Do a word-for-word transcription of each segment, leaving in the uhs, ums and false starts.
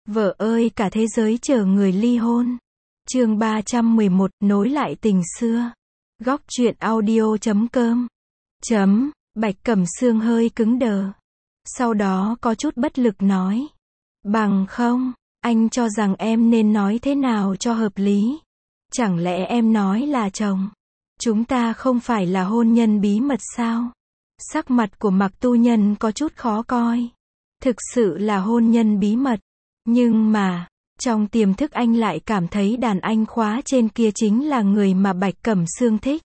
Vợ ơi cả thế giới chờ người ly hôn. Chương ba trăm mười một, nối lại tình xưa. Góc truyện audio chấm com. Chấm, Bạch Cẩm Sương hơi cứng đờ. Sau đó có chút bất lực nói. Bằng không, anh cho rằng em nên nói thế nào cho hợp lý. Chẳng lẽ em nói là chồng? Chúng ta không phải là hôn nhân bí mật sao? Sắc mặt của Mạc Tu Nhân có chút khó coi. Thực sự là hôn nhân bí mật. Nhưng mà, trong tiềm thức anh lại cảm thấy đàn anh khóa trên kia chính là người mà Bạch Cẩm Sương thích.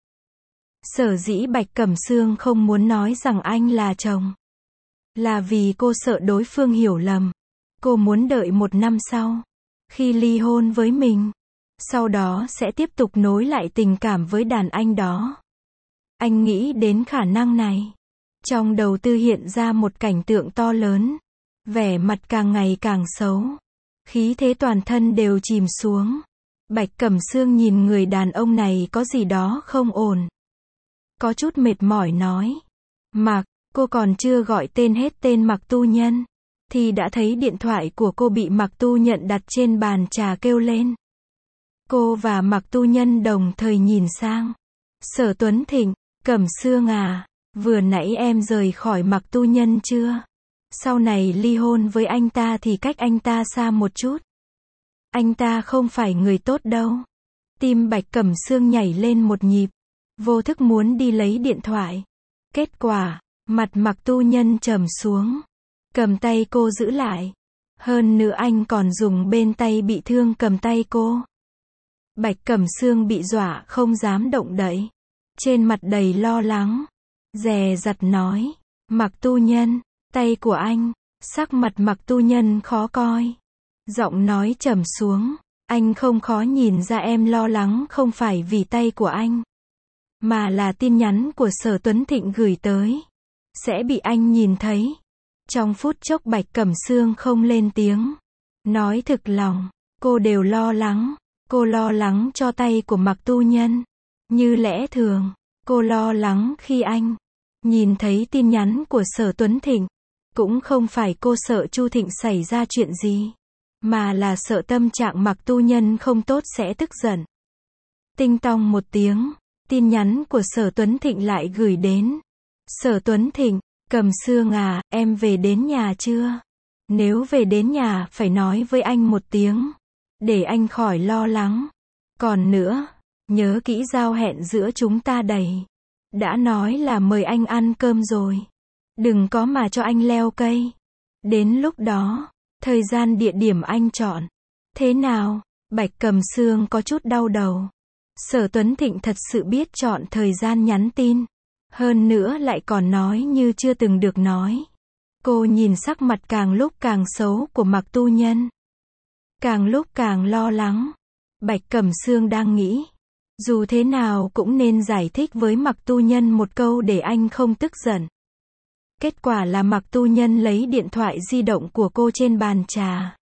Sở dĩ Bạch Cẩm Sương không muốn nói rằng anh là chồng. Là vì cô sợ đối phương hiểu lầm. Cô muốn đợi một năm sau, khi ly hôn với mình, sau đó sẽ tiếp tục nối lại tình cảm với đàn anh đó. Anh nghĩ đến khả năng này. Trong đầu tư hiện ra một cảnh tượng to lớn. Vẻ mặt càng ngày càng xấu. Khí thế toàn thân đều chìm xuống. Bạch Cẩm Sương nhìn người đàn ông này có gì đó không ổn. Có chút mệt mỏi nói. Mạc, cô còn chưa gọi tên hết tên Mạc Tu Nhân, thì đã thấy điện thoại của cô bị Mạc Tu Nhận đặt trên bàn trà kêu lên. Cô và Mạc Tu Nhân đồng thời nhìn sang. Sở Tuấn Thịnh, Cẩm Sương à, vừa nãy em rời khỏi Mạc Tu Nhân chưa? Sau này ly hôn với anh ta thì cách anh ta xa một chút. Anh ta không phải người tốt đâu. Tim Bạch Cẩm Sương nhảy lên một nhịp. Vô thức muốn đi lấy điện thoại. Kết quả, mặt Mạc Tu Nhân trầm xuống. Cầm tay cô giữ lại. Hơn nữa anh còn dùng bên tay bị thương cầm tay cô. Bạch Cẩm Sương bị dọa không dám động đậy. Trên mặt đầy lo lắng. Dè dặt nói. Mạc Tu Nhân, tay của anh. Sắc mặt Mạc Tu Nhân khó coi. Giọng nói trầm xuống. Anh không khó nhìn ra em lo lắng không phải vì tay của anh, mà là tin nhắn của Sở Tuấn Thịnh gửi tới. Sẽ bị anh nhìn thấy. Trong phút chốc Bạch Cẩm Sương không lên tiếng. Nói thực lòng, cô đều lo lắng. Cô lo lắng cho tay của Mạc Tu Nhân. Như lẽ thường, cô lo lắng khi anh nhìn thấy tin nhắn của Sở Tuấn Thịnh. Cũng không phải cô sợ Chu Thịnh xảy ra chuyện gì, mà là sợ tâm trạng Mạc Tu Nhân không tốt sẽ tức giận. Tinh tong một tiếng, tin nhắn của Sở Tuấn Thịnh lại gửi đến. Sở Tuấn Thịnh, Cẩm Sương à, em về đến nhà chưa? Nếu về đến nhà phải nói với anh một tiếng, để anh khỏi lo lắng. Còn nữa, nhớ kỹ giao hẹn giữa chúng ta đầy. Đã nói là mời anh ăn cơm rồi. Đừng có mà cho anh leo cây. Đến lúc đó, thời gian địa điểm anh chọn. Thế nào? Bạch Cẩm Sương có chút đau đầu. Sở Tuấn Thịnh thật sự biết chọn thời gian nhắn tin. Hơn nữa lại còn nói như chưa từng được nói. Cô nhìn sắc mặt càng lúc càng xấu của Mạc Tu Nhân. Càng lúc càng lo lắng. Bạch Cẩm Sương đang nghĩ. Dù thế nào cũng nên giải thích với Mạc Tu Nhân một câu để anh không tức giận. Kết quả là Mạc Tu Nhân lấy điện thoại di động của cô trên bàn trà.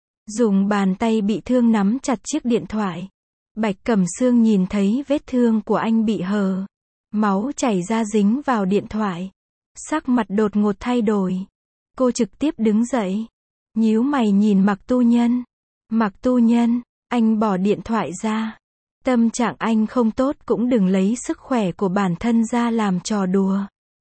Dùng bàn tay bị thương nắm chặt chiếc điện thoại. Bạch Cẩm Sương nhìn thấy vết thương của anh bị hờ. Máu chảy ra dính vào điện thoại. Sắc mặt đột ngột thay đổi. Cô trực tiếp đứng dậy. Nhíu mày nhìn Mạc Tu Nhân. Mạc Tu Nhân, anh bỏ điện thoại ra. Tâm trạng anh không tốt cũng đừng lấy sức khỏe của bản thân ra làm trò đùa.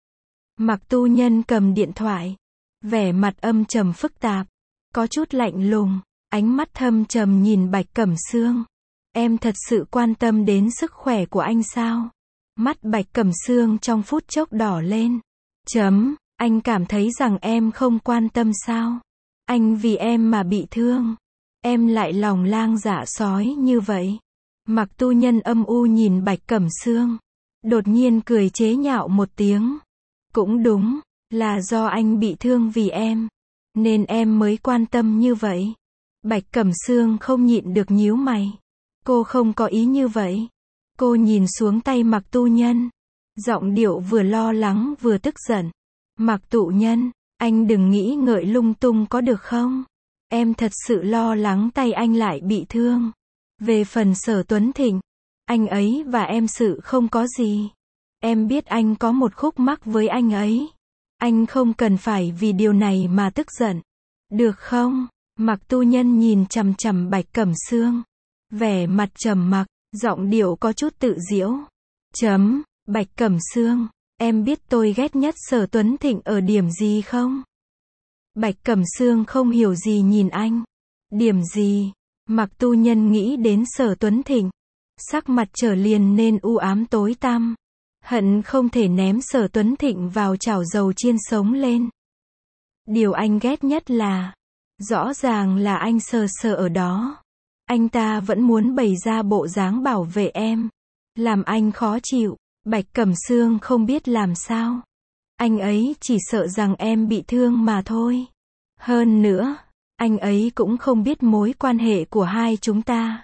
Mạc Tu Nhân cầm điện thoại. Vẻ mặt âm trầm phức tạp. Có chút lạnh lùng. Ánh mắt thâm trầm nhìn Bạch Cẩm Sương. Em thật sự quan tâm đến sức khỏe của anh sao? Mắt Bạch Cẩm Sương trong phút chốc đỏ lên. Chấm, anh cảm thấy rằng em không quan tâm sao? Anh vì em mà bị thương. Em lại lòng lang dạ sói như vậy. Mạc Tu Nhân âm u nhìn Bạch Cẩm Sương. Đột nhiên cười chế nhạo một tiếng. Cũng đúng, là do anh bị thương vì em, nên em mới quan tâm như vậy. Bạch Cẩm Sương không nhịn được nhíu mày. Cô không có ý như vậy. Cô nhìn xuống tay Mạc Tu Nhân. Giọng điệu vừa lo lắng vừa tức giận. Mạc Tu Nhân, anh đừng nghĩ ngợi lung tung có được không? Em thật sự lo lắng tay anh lại bị thương. Về phần Sở Tuấn Thịnh, anh ấy và em sự không có gì. Em biết anh có một khúc mắc với anh ấy. Anh không cần phải vì điều này mà tức giận. Được không? Mạc Tu Nhân nhìn chằm chằm Bạch Cẩm Sương. Vẻ mặt trầm mặc, giọng điệu có chút tự giễu. Chấm, Bạch Cẩm Sương, em biết tôi ghét nhất Sở Tuấn Thịnh ở điểm gì không? Bạch Cẩm Sương không hiểu gì nhìn anh. Điểm gì? Mạc Tu Nhân nghĩ đến Sở Tuấn Thịnh. Sắc mặt trở liền nên u ám tối tăm. Hận không thể ném Sở Tuấn Thịnh vào chảo dầu chiên sống lên. Điều anh ghét nhất là, rõ ràng là anh sờ sờ ở đó. Anh ta vẫn muốn bày ra bộ dáng bảo vệ em. Làm anh khó chịu. Bạch Cẩm Sương không biết làm sao. Anh ấy chỉ sợ rằng em bị thương mà thôi. Hơn nữa, anh ấy cũng không biết mối quan hệ của hai chúng ta.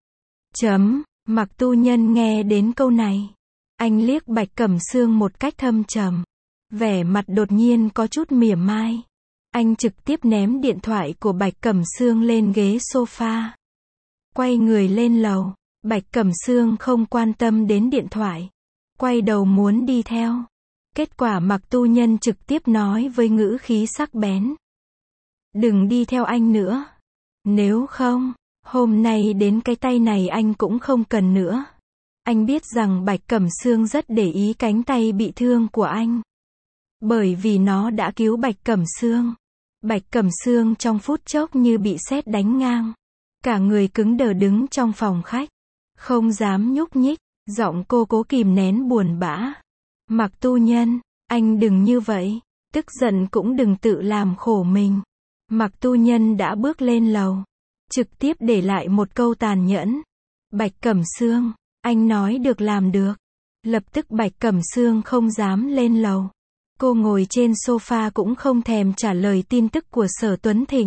Chấm, Mạc Tu Nhân nghe đến câu này. Anh liếc Bạch Cẩm Sương một cách thâm trầm. Vẻ mặt đột nhiên có chút mỉa mai. Anh trực tiếp ném điện thoại của Bạch Cẩm Sương lên ghế sofa. Quay người lên lầu. Bạch Cẩm Sương không quan tâm đến điện thoại. Quay đầu muốn đi theo. Kết quả Mạc Tu Nhân trực tiếp nói với ngữ khí sắc bén. Đừng đi theo anh nữa. Nếu không, hôm nay đến cái tay này anh cũng không cần nữa. Anh biết rằng Bạch Cẩm Sương rất để ý cánh tay bị thương của anh. Bởi vì nó đã cứu Bạch Cẩm Sương. Bạch Cẩm Sương trong phút chốc như bị sét đánh ngang. Cả người cứng đờ đứng trong phòng khách. Không dám nhúc nhích. Giọng cô cố kìm nén buồn bã. Mạc Tu Nhân, anh đừng như vậy. Tức giận cũng đừng tự làm khổ mình. Mạc Tu Nhân đã bước lên lầu. Trực tiếp để lại một câu tàn nhẫn. Bạch Cẩm Sương, anh nói được làm được. Lập tức Bạch Cẩm Sương không dám lên lầu. Cô ngồi trên sofa cũng không thèm trả lời tin tức của Sở Tuấn Thịnh.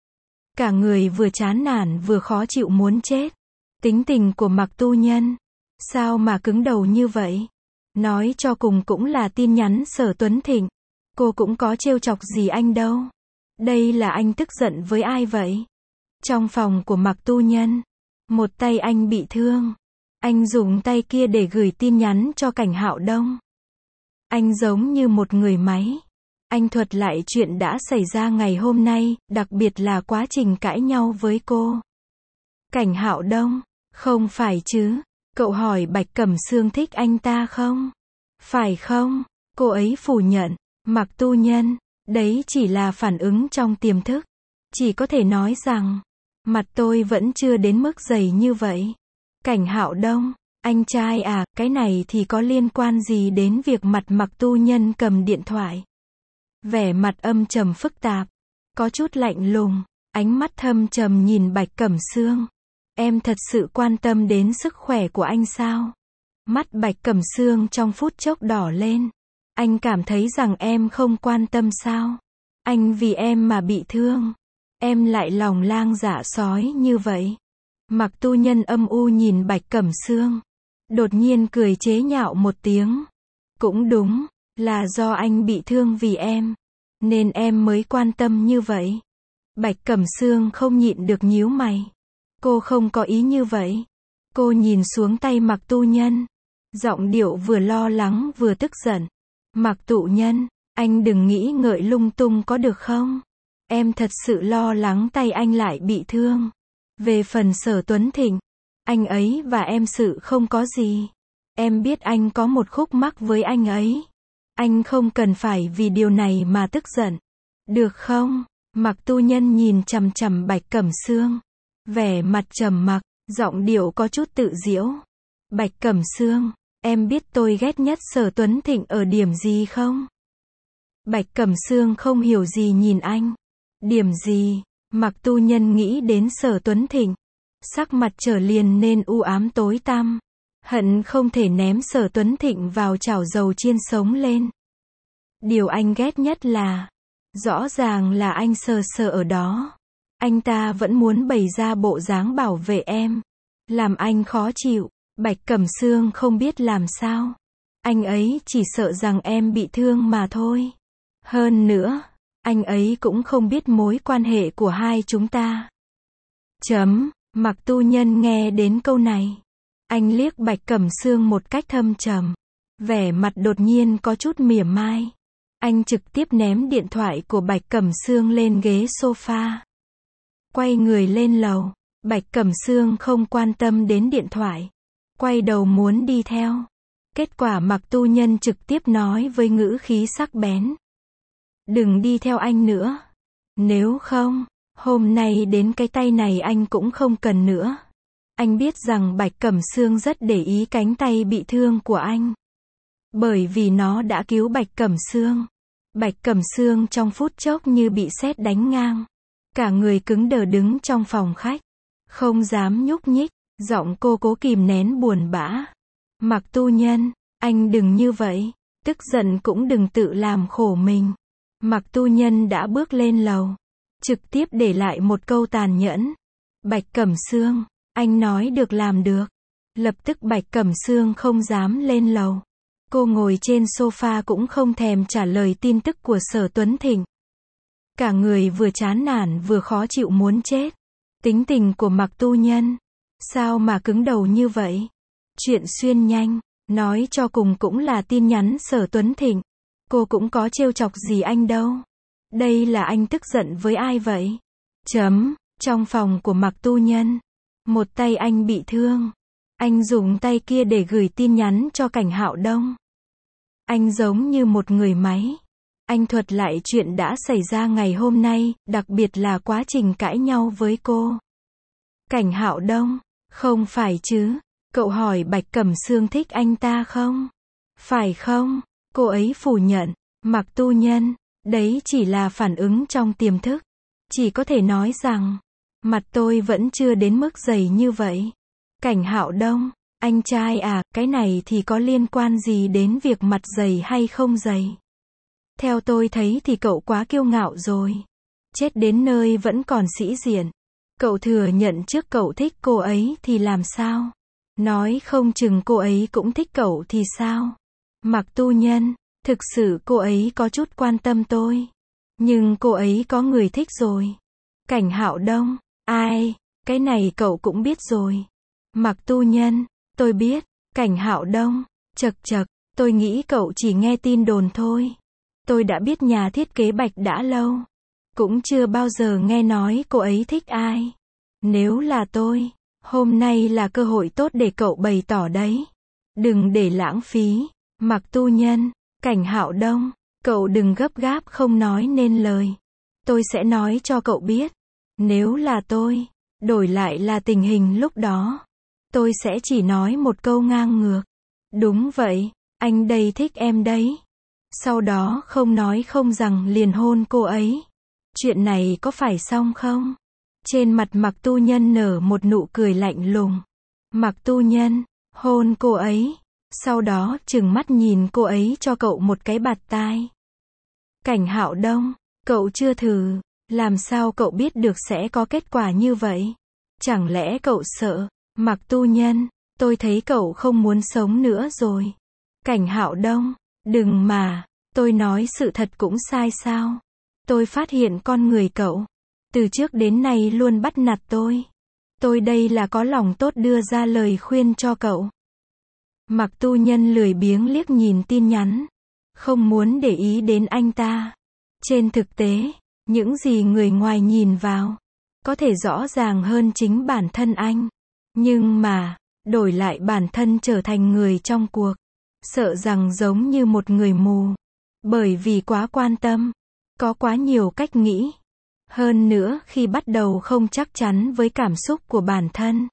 Cả người vừa chán nản vừa khó chịu muốn chết. Tính tình của Mạc Tu Nhân, sao mà cứng đầu như vậy? Nói cho cùng cũng là tin nhắn Sở Tuấn Thịnh. Cô cũng có trêu chọc gì anh đâu. Đây là anh tức giận với ai vậy? Trong phòng của Mạc Tu Nhân, một tay anh bị thương. Anh dùng tay kia để gửi tin nhắn cho Cảnh Hạo Đông. Anh giống như một người máy. Anh thuật lại chuyện đã xảy ra ngày hôm nay, đặc biệt là quá trình cãi nhau với cô. Cảnh Hạo Đông, không phải chứ? Cậu hỏi Bạch Cẩm Sương thích anh ta không? Phải không? Cô ấy phủ nhận. Mạc Tu Nhân, đấy chỉ là phản ứng trong tiềm thức. Chỉ có thể nói rằng, mặt tôi vẫn chưa đến mức dày như vậy. Cảnh Hạo Đông, anh trai à, cái này thì có liên quan gì đến việc mặt Mạc Tu Nhân cầm điện thoại? Vẻ mặt âm trầm phức tạp, có chút lạnh lùng, ánh mắt thâm trầm nhìn Bạch Cẩm Sương. Em thật sự quan tâm đến sức khỏe của anh sao? Mắt Bạch Cẩm Sương trong phút chốc đỏ lên. Anh cảm thấy rằng em không quan tâm sao? Anh vì em mà bị thương. Em lại lòng lang dạ sói như vậy. Mạc Tu Nhân âm u nhìn Bạch Cẩm Sương. Đột nhiên cười chế nhạo một tiếng. Cũng đúng, là do anh bị thương vì em. Nên em mới quan tâm như vậy. Bạch Cẩm Sương không nhịn được nhíu mày. Cô không có ý như vậy. Cô nhìn xuống tay Mạc Tu Nhân. Giọng điệu vừa lo lắng vừa tức giận. Mạc Tu Nhân, anh đừng nghĩ ngợi lung tung có được không? Em thật sự lo lắng tay anh lại bị thương. Về phần Sở Tuấn Thịnh, anh ấy và em sự không có gì. Em biết anh có một khúc mắc với anh ấy. Anh không cần phải vì điều này mà tức giận. Được không? Mạc Tu Nhân nhìn chằm chằm Bạch Cẩm Sương. Vẻ mặt trầm mặc, giọng điệu có chút tự giễu. Bạch Cẩm Sương, em biết tôi ghét nhất Sở Tuấn Thịnh ở điểm gì không? Bạch Cẩm Sương không hiểu gì nhìn anh. Điểm gì? Mạc Tu Nhân nghĩ đến Sở Tuấn Thịnh. Sắc mặt trở liền nên u ám tối tăm. Hận không thể ném Sở Tuấn Thịnh vào chảo dầu chiên sống lên. Điều anh ghét nhất là, rõ ràng là anh sờ sờ ở đó. Anh ta vẫn muốn bày ra bộ dáng bảo vệ em. Làm anh khó chịu. Bạch Cẩm Sương không biết làm sao. Anh ấy chỉ sợ rằng em bị thương mà thôi. Hơn nữa, anh ấy cũng không biết mối quan hệ của hai chúng ta. Chấm, Mạc Tu Nhân nghe đến câu này. Anh liếc Bạch Cẩm Sương một cách thâm trầm. Vẻ mặt đột nhiên có chút mỉa mai. Anh trực tiếp ném điện thoại của Bạch Cẩm Sương lên ghế sofa. Quay người lên lầu, Bạch Cẩm Sương không quan tâm đến điện thoại. Quay đầu muốn đi theo. Kết quả Mạc Tu Nhân trực tiếp nói với ngữ khí sắc bén. Đừng đi theo anh nữa. Nếu không, hôm nay đến cái tay này anh cũng không cần nữa. Anh biết rằng Bạch Cẩm Sương rất để ý cánh tay bị thương của anh. Bởi vì nó đã cứu Bạch Cẩm Sương. Bạch Cẩm Sương trong phút chốc như bị sét đánh ngang. Cả người cứng đờ đứng trong phòng khách. Không dám nhúc nhích, giọng cô cố kìm nén buồn bã. Mạc Tu Nhân, anh đừng như vậy, tức giận cũng đừng tự làm khổ mình. Mạc Tu Nhân đã bước lên lầu, trực tiếp để lại một câu tàn nhẫn. Bạch Cẩm Sương, anh nói được làm được. Lập tức Bạch Cẩm Sương không dám lên lầu. Cô ngồi trên sofa cũng không thèm trả lời tin tức của Sở Tuấn Thịnh. Cả người vừa chán nản vừa khó chịu muốn chết. Tính tình của Mạc Tu Nhân, sao mà cứng đầu như vậy? Chuyện xuyên nhanh, nói cho cùng cũng là tin nhắn Sở Tuấn Thịnh. Cô cũng có trêu chọc gì anh đâu. Đây là anh tức giận với ai vậy? Chấm, trong phòng của Mạc Tu Nhân, một tay anh bị thương. Anh dùng tay kia để gửi tin nhắn cho Cảnh Hạo Đông. Anh giống như một người máy. Anh thuật lại chuyện đã xảy ra ngày hôm nay, đặc biệt là quá trình cãi nhau với cô. Cảnh Hạo Đông, không phải chứ? Cậu hỏi Bạch Cẩm Sương thích anh ta không? Phải không? Cô ấy phủ nhận. Mạc Tu Nhân, đấy chỉ là phản ứng trong tiềm thức. Chỉ có thể nói rằng, mặt tôi vẫn chưa đến mức dày như vậy. Cảnh Hạo Đông, anh trai à, cái này thì có liên quan gì đến việc mặt dày hay không dày? Theo tôi thấy thì cậu quá kiêu ngạo rồi. Chết đến nơi vẫn còn sĩ diện. Cậu thừa nhận trước cậu thích cô ấy thì làm sao? Nói không chừng cô ấy cũng thích cậu thì sao? Mạc Tu Nhân, thực sự cô ấy có chút quan tâm tôi. Nhưng cô ấy có người thích rồi. Cảnh Hạo Đông, ai? Cái này cậu cũng biết rồi. Mạc Tu Nhân, tôi biết. Cảnh Hạo Đông, chật chật, tôi nghĩ cậu chỉ nghe tin đồn thôi. Tôi đã biết nhà thiết kế Bạch đã lâu. Cũng chưa bao giờ nghe nói cô ấy thích ai. Nếu là tôi, hôm nay là cơ hội tốt để cậu bày tỏ đấy. Đừng để lãng phí. Mạc Tu Nhân, Cảnh Hạo Đông, cậu đừng gấp gáp không nói nên lời. Tôi sẽ nói cho cậu biết. Nếu là tôi, đổi lại là tình hình lúc đó, tôi sẽ chỉ nói một câu ngang ngược. Đúng vậy, anh đây thích em đấy. Sau đó không nói không rằng liền hôn cô ấy. Chuyện này có phải xong không? Trên mặt Mạc Tu Nhân nở một nụ cười lạnh lùng. Mạc Tu Nhân, hôn cô ấy. Sau đó trừng mắt nhìn cô ấy cho cậu một cái bạt tai. Cảnh Hạo Đông, cậu chưa thử. Làm sao cậu biết được sẽ có kết quả như vậy? Chẳng lẽ cậu sợ? Mạc Tu Nhân, tôi thấy cậu không muốn sống nữa rồi. Cảnh Hạo Đông, đừng mà, tôi nói sự thật cũng sai sao? Tôi phát hiện con người cậu, từ trước đến nay luôn bắt nạt tôi. Tôi đây là có lòng tốt đưa ra lời khuyên cho cậu. Mạc Tu Nhân lười biếng liếc nhìn tin nhắn, không muốn để ý đến anh ta. Trên thực tế, những gì người ngoài nhìn vào, có thể rõ ràng hơn chính bản thân anh. Nhưng mà, đổi lại bản thân trở thành người trong cuộc, sợ rằng giống như một người mù. Bởi vì quá quan tâm, có quá nhiều cách nghĩ. Hơn nữa khi bắt đầu không chắc chắn với cảm xúc của bản thân,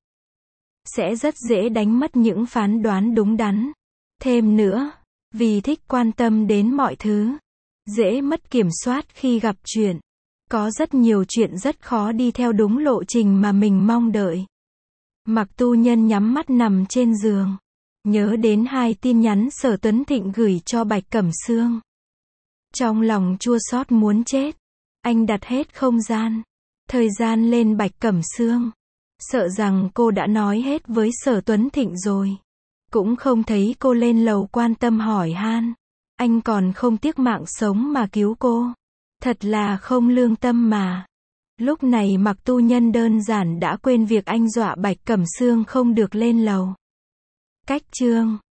sẽ rất dễ đánh mất những phán đoán đúng đắn. Thêm nữa, vì thích quan tâm đến mọi thứ, dễ mất kiểm soát khi gặp chuyện. Có rất nhiều chuyện rất khó đi theo đúng lộ trình mà mình mong đợi. Mạc Tu Nhân nhắm mắt nằm trên giường, nhớ đến hai tin nhắn Sở Tuấn Thịnh gửi cho Bạch Cẩm Sương. Trong lòng chua xót muốn chết, anh đặt hết không gian, thời gian lên Bạch Cẩm Sương. Sợ rằng cô đã nói hết với Sở Tuấn Thịnh rồi. Cũng không thấy cô lên lầu quan tâm hỏi han. Anh còn không tiếc mạng sống mà cứu cô. Thật là không lương tâm mà. Lúc này Mạc Tu Nhân đơn giản đã quên việc anh dọa Bạch Cẩm Sương không được lên lầu. Cách chương